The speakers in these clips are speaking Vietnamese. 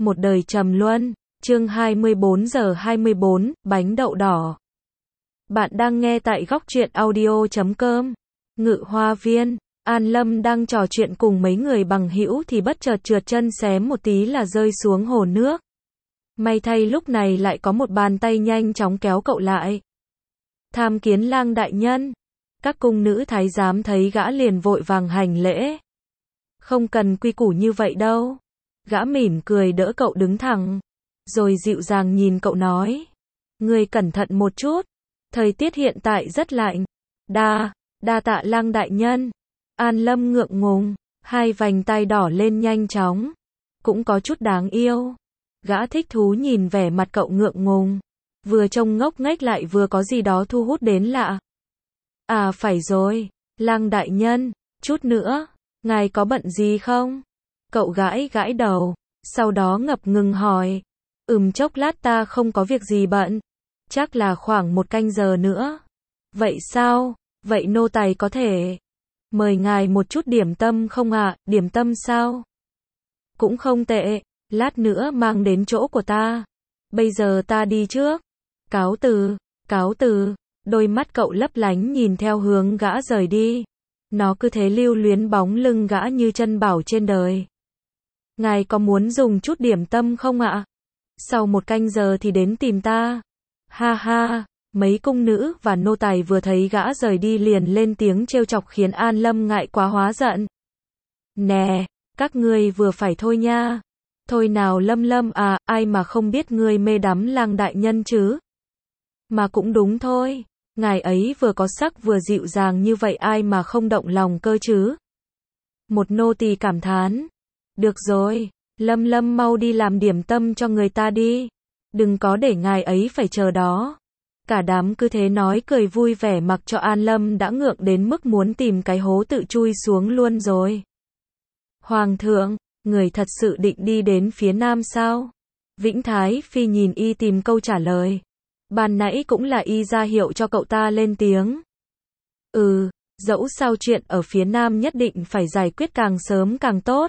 Một đời trầm luân, chương 24 giờ 24, bánh đậu đỏ. Bạn đang nghe tại góc truyện audio.com. Ngự Hoa Viên, An Lâm đang trò chuyện cùng mấy người bằng hữu thì bất chợt trượt chân xém một tí là rơi xuống hồ nước. May thay lúc này lại có một bàn tay nhanh chóng kéo cậu lại. Tham kiến lang đại nhân. Các cung nữ thái giám thấy gã liền vội vàng hành lễ. Không cần quy củ như vậy đâu. Gã mỉm cười đỡ cậu đứng thẳng, rồi dịu dàng nhìn cậu nói. Ngươi cẩn thận một chút, thời tiết hiện tại rất lạnh. Đa tạ lang đại nhân. An Lâm ngượng ngùng, hai vành tay đỏ lên nhanh chóng. Cũng có chút đáng yêu. Gã thích thú nhìn vẻ mặt cậu ngượng ngùng. Vừa trông ngốc nghếch lại vừa có gì đó thu hút đến lạ. À phải rồi, lang đại nhân, chút nữa, ngài có bận gì không? Cậu gãi gãi đầu, sau đó ngập ngừng hỏi. Chốc lát ta không có việc gì bận. Chắc là khoảng 1 canh giờ nữa. Vậy sao? Vậy nô tài có thể mời ngài một chút điểm tâm không ạ? Điểm tâm sao? Cũng không tệ, lát nữa mang đến chỗ của ta. Bây giờ ta đi trước. Cáo từ. Đôi mắt cậu lấp lánh nhìn theo hướng gã rời đi. Nó cứ thế lưu luyến bóng lưng gã như chân bảo trên đời. Ngài có muốn dùng chút điểm tâm không ạ? Sau 1 canh giờ thì đến tìm ta. Ha ha, mấy cung nữ và nô tài vừa thấy gã rời đi liền lên tiếng trêu chọc khiến An Lâm ngại quá hóa giận. Nè, các ngươi vừa phải thôi nha. Thôi nào Lâm à, ai mà không biết ngươi mê đắm lang đại nhân chứ? Mà cũng đúng thôi, ngài ấy vừa có sắc vừa dịu dàng như vậy ai mà không động lòng cơ chứ? Một nô tỳ cảm thán. Được rồi, Lâm mau đi làm điểm tâm cho người ta đi. Đừng có để ngài ấy phải chờ đó. Cả đám cứ thế nói cười vui vẻ mặc cho An Lâm đã ngượng đến mức muốn tìm cái hố tự chui xuống luôn rồi. Hoàng thượng, người thật sự định đi đến phía nam sao? Vĩnh Thái Phi nhìn y tìm câu trả lời. Ban nãy cũng là y ra hiệu cho cậu ta lên tiếng. Dẫu sao chuyện ở phía nam nhất định phải giải quyết càng sớm càng tốt.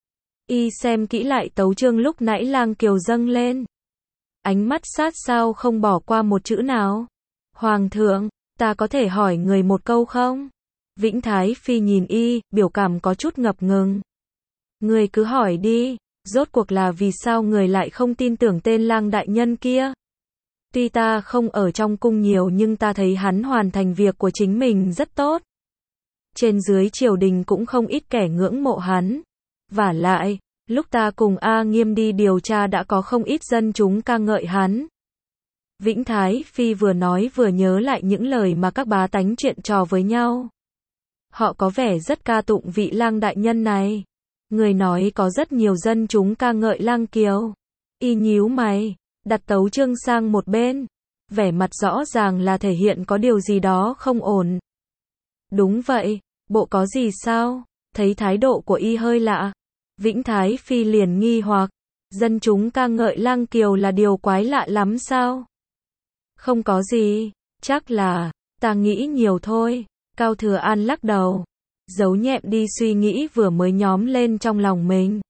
Y xem kỹ lại tấu chương lúc nãy Lang Kiều dâng lên. Ánh mắt sát sao không bỏ qua một chữ nào. Hoàng thượng, ta có thể hỏi người một câu không? Vĩnh Thái Phi nhìn y, biểu cảm có chút ngập ngừng. Người cứ hỏi đi, rốt cuộc là vì sao người lại không tin tưởng tên Lang đại nhân kia? Tuy ta không ở trong cung nhiều nhưng ta thấy hắn hoàn thành việc của chính mình rất tốt. Trên dưới triều đình cũng không ít kẻ ngưỡng mộ hắn. Vả lại, lúc ta cùng A Nghiêm đi điều tra đã có không ít dân chúng ca ngợi hắn. Vĩnh Thái Phi vừa nói vừa nhớ lại những lời mà các bá tánh chuyện trò với nhau. Họ có vẻ rất ca tụng vị Lang đại nhân này. Người nói có rất nhiều dân chúng ca ngợi Lang Kiều. Y nhíu mày, đặt tấu chương sang một bên. Vẻ mặt rõ ràng là thể hiện có điều gì đó không ổn. Đúng vậy, bộ có gì sao? Thấy thái độ của y hơi lạ. Vĩnh Thái Phi liền nghi hoặc. Dân chúng ca ngợi Lang Kiều là điều quái lạ lắm sao? Không có gì, chắc là, ta nghĩ nhiều thôi. Cao Thừa An lắc đầu. Giấu nhẹm đi suy nghĩ vừa mới nhóm lên trong lòng mình.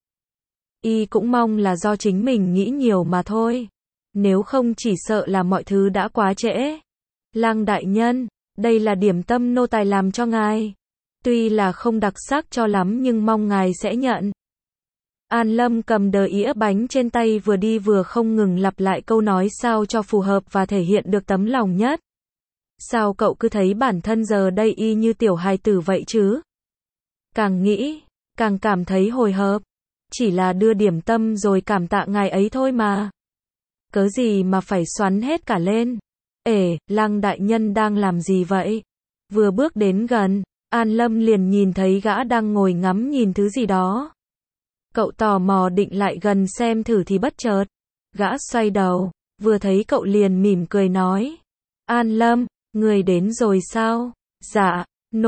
Y cũng mong là do chính mình nghĩ nhiều mà thôi. Nếu không chỉ sợ là mọi thứ đã quá trễ. Lang đại nhân, đây là điểm tâm nô tài làm cho ngài. Tuy là không đặc sắc cho lắm nhưng mong ngài sẽ nhận. An Lâm cầm đờ ĩa bánh trên tay vừa đi vừa không ngừng lặp lại câu nói sao cho phù hợp và thể hiện được tấm lòng nhất. Sao cậu cứ thấy bản thân giờ đây y như tiểu hài tử vậy chứ? Càng nghĩ, càng cảm thấy hồi hộp. Chỉ là đưa điểm tâm rồi cảm tạ ngài ấy thôi mà. Cớ gì mà phải xoắn hết cả lên. Lang đại nhân đang làm gì vậy? Vừa bước đến gần, An Lâm liền nhìn thấy gã đang ngồi ngắm nhìn thứ gì đó. Cậu tò mò định lại gần xem thử thì bất chợt. Gã xoay đầu, vừa thấy cậu liền mỉm cười nói. An Lâm, người đến rồi sao? Dạ,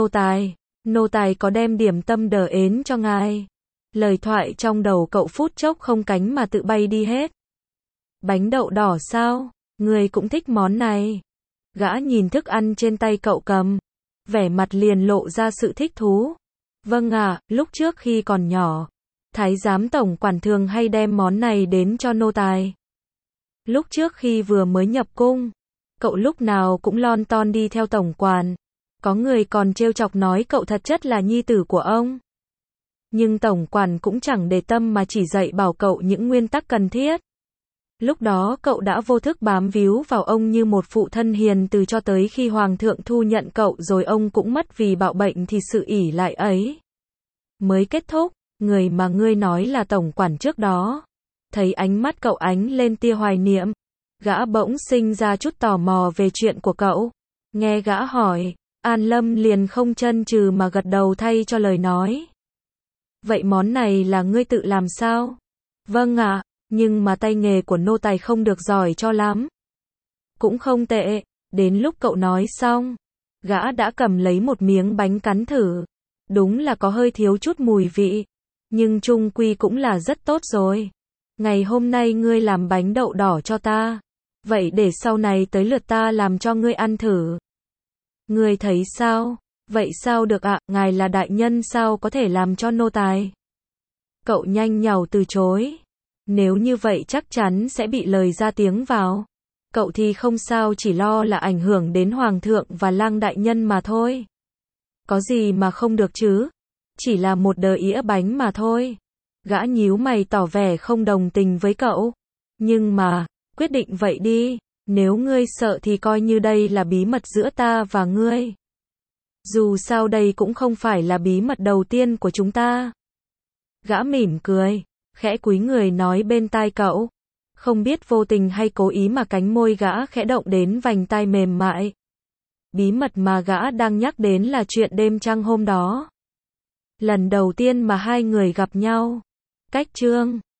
nô tài có đem điểm tâm đờ ến cho ngài. Lời thoại trong đầu cậu phút chốc không cánh mà tự bay đi hết. Bánh đậu đỏ sao? Người cũng thích món này. Gã nhìn thức ăn trên tay cậu cầm. Vẻ mặt liền lộ ra sự thích thú. Vâng ạ, lúc trước khi còn nhỏ, Thái giám tổng quản thường hay đem món này đến cho nô tài. Lúc trước khi vừa mới nhập cung, cậu lúc nào cũng lon ton đi theo tổng quản. Có người còn trêu chọc nói cậu thật chất là nhi tử của ông. Nhưng tổng quản cũng chẳng để tâm mà chỉ dạy bảo cậu những nguyên tắc cần thiết. Lúc đó cậu đã vô thức bám víu vào ông như một phụ thân hiền từ cho tới khi hoàng thượng thu nhận cậu rồi ông cũng mất vì bạo bệnh thì sự ỷ lại ấy mới kết thúc. Người mà ngươi nói là tổng quản trước đó. Thấy ánh mắt cậu ánh lên tia hoài niệm, gã bỗng sinh ra chút tò mò về chuyện của cậu. Nghe gã hỏi, An Lâm liền không chần chừ mà gật đầu thay cho lời nói. Vậy món này là ngươi tự làm sao? Vâng ạ, nhưng mà tay nghề của nô tài không được giỏi cho lắm. Cũng không tệ, đến lúc cậu nói xong, gã đã cầm lấy một miếng bánh cắn thử. Đúng là có hơi thiếu chút mùi vị, nhưng chung quy cũng là rất tốt rồi. Ngày hôm nay ngươi làm bánh đậu đỏ cho ta, vậy để sau này tới lượt ta làm cho ngươi ăn thử. Ngươi thấy sao? Vậy sao được ạ, ngài là đại nhân sao có thể làm cho nô tài? Cậu nhanh nhảu từ chối. Nếu như vậy chắc chắn sẽ bị lời ra tiếng vào. Cậu thì không sao, chỉ lo là ảnh hưởng đến hoàng thượng và lang đại nhân mà thôi. Có gì mà không được chứ? Chỉ là một đờ ĩa bánh mà thôi. Gã nhíu mày tỏ vẻ không đồng tình với cậu. Nhưng mà, quyết định vậy đi. Nếu ngươi sợ thì coi như đây là bí mật giữa ta và ngươi. Dù sao đây cũng không phải là bí mật đầu tiên của chúng ta. Gã mỉm cười, khẽ cúi người nói bên tai cậu. Không biết vô tình hay cố ý mà cánh môi gã khẽ động đến vành tai mềm mại. Bí mật mà gã đang nhắc đến là chuyện đêm trăng hôm đó. Lần đầu tiên mà hai người gặp nhau. Cách chương